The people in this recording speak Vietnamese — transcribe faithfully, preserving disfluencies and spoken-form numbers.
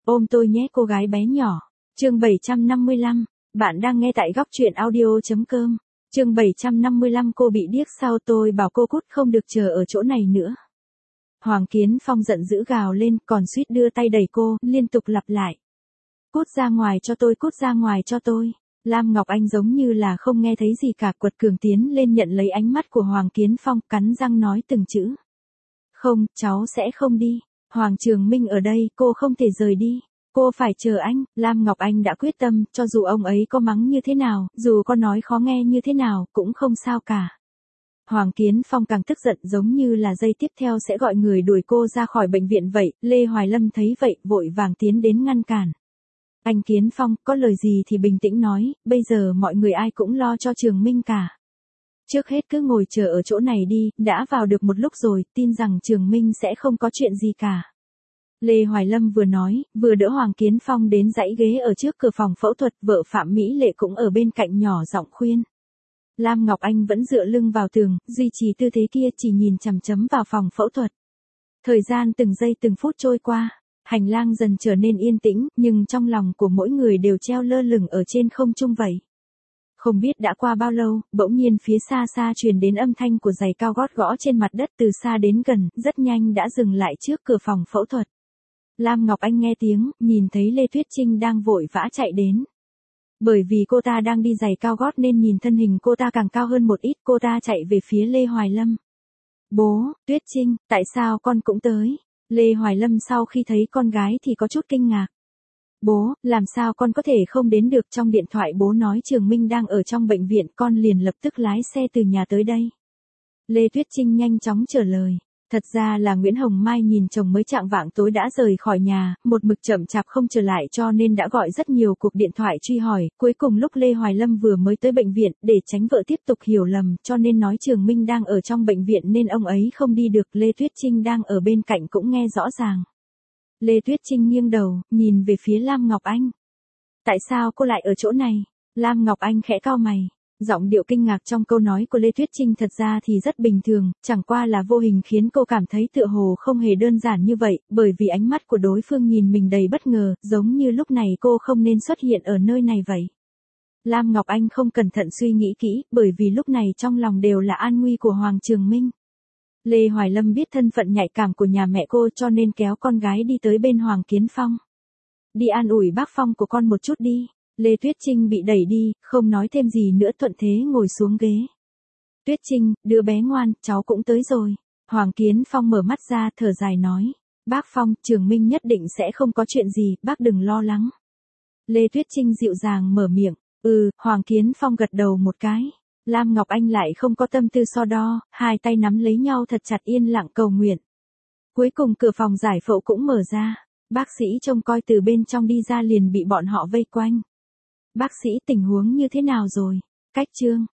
Ôm tôi nhé cô gái bé nhỏ. Chương bảy trăm năm mươi lăm, bạn đang nghe tại góc truyện audio.com. Chương bảy trăm năm mươi lăm cô bị điếc sao tôi bảo cô cút không được chờ ở chỗ này nữa. Hoàng Kiến Phong giận dữ gào lên còn suýt đưa tay đẩy cô, liên tục lặp lại. Cút ra ngoài cho tôi, cút ra ngoài cho tôi. Lam Ngọc Anh giống như là không nghe thấy gì cả, quật cường tiến lên nhận lấy ánh mắt của Hoàng Kiến Phong, cắn răng nói từng chữ. Không, cháu sẽ không đi. Hoàng Trường Minh ở đây, cô không thể rời đi. Cô phải chờ anh. Lam Ngọc Anh đã quyết tâm, cho dù ông ấy có mắng như thế nào, dù có nói khó nghe như thế nào, cũng không sao cả. Hoàng Kiến Phong càng tức giận, giống như là giây tiếp theo sẽ gọi người đuổi cô ra khỏi bệnh viện vậy. Lê Hoài Lâm thấy vậy, vội vàng tiến đến ngăn cản. Anh Kiến Phong, có lời gì thì bình tĩnh nói, bây giờ mọi người ai cũng lo cho Trường Minh cả. Trước hết cứ ngồi chờ ở chỗ này đi, đã vào được một lúc rồi, tin rằng Trường Minh sẽ không có chuyện gì cả. Lê Hoài Lâm vừa nói, vừa đỡ Hoàng Kiến Phong đến dãy ghế ở trước cửa phòng phẫu thuật, vợ Phạm Mỹ Lệ cũng ở bên cạnh nhỏ giọng khuyên. Lam Ngọc Anh vẫn dựa lưng vào tường, duy trì tư thế kia, chỉ nhìn chằm chằm vào phòng phẫu thuật. Thời gian từng giây từng phút trôi qua, hành lang dần trở nên yên tĩnh, nhưng trong lòng của mỗi người đều treo lơ lửng ở trên không trung vậy. Không biết đã qua bao lâu, bỗng nhiên phía xa xa truyền đến âm thanh của giày cao gót gõ trên mặt đất từ xa đến gần, rất nhanh đã dừng lại trước cửa phòng phẫu thuật. Lam Ngọc Anh nghe tiếng, nhìn thấy Lê Tuyết Trinh đang vội vã chạy đến. Bởi vì cô ta đang đi giày cao gót nên nhìn thân hình cô ta càng cao hơn một ít, cô ta chạy về phía Lê Hoài Lâm. Bố, Tuyết Trinh, tại sao con cũng tới? Lê Hoài Lâm sau khi thấy con gái thì có chút kinh ngạc. Bố, làm sao con có thể không đến được, trong điện thoại bố nói Trường Minh đang ở trong bệnh viện, con liền lập tức lái xe từ nhà tới đây. Lê Tuyết Trinh nhanh chóng trả lời. Thật ra là Nguyễn Hồng Mai nhìn chồng mới chạng vạng tối đã rời khỏi nhà, một mực chậm chạp không trở lại cho nên đã gọi rất nhiều cuộc điện thoại truy hỏi, cuối cùng lúc Lê Hoài Lâm vừa mới tới bệnh viện, để tránh vợ tiếp tục hiểu lầm, cho nên nói Trường Minh đang ở trong bệnh viện nên ông ấy không đi được. Lê Tuyết Trinh đang ở bên cạnh cũng nghe rõ ràng. Lê Tuyết Trinh nghiêng đầu, nhìn về phía Lam Ngọc Anh. Tại sao cô lại ở chỗ này? Lam Ngọc Anh khẽ cau mày. Giọng điệu kinh ngạc trong câu nói của Lê Tuyết Trinh thật ra thì rất bình thường, chẳng qua là vô hình khiến cô cảm thấy tựa hồ không hề đơn giản như vậy, bởi vì ánh mắt của đối phương nhìn mình đầy bất ngờ, giống như lúc này cô không nên xuất hiện ở nơi này vậy. Lam Ngọc Anh không cẩn thận suy nghĩ kỹ, bởi vì lúc này trong lòng đều là an nguy của Hoàng Trường Minh. Lê Hoài Lâm biết thân phận nhạy cảm của nhà mẹ cô cho nên kéo con gái đi tới bên Hoàng Kiến Phong. Đi an ủi bác Phong của con một chút đi. Lê Tuyết Trinh bị đẩy đi, không nói thêm gì nữa, thuận thế ngồi xuống ghế. Tuyết Trinh, đứa bé ngoan, cháu cũng tới rồi. Hoàng Kiến Phong mở mắt ra thở dài nói. Bác Phong, Trường Minh nhất định sẽ không có chuyện gì, bác đừng lo lắng. Lê Tuyết Trinh dịu dàng mở miệng. Ừ, Hoàng Kiến Phong gật đầu một cái. Lam Ngọc Anh lại không có tâm tư so đo, hai tay nắm lấy nhau thật chặt yên lặng cầu nguyện. Cuối cùng cửa phòng giải phẫu cũng mở ra. Bác sĩ trông coi từ bên trong đi ra liền bị bọn họ vây quanh. Bác sĩ, tình huống như thế nào rồi? Cách chương.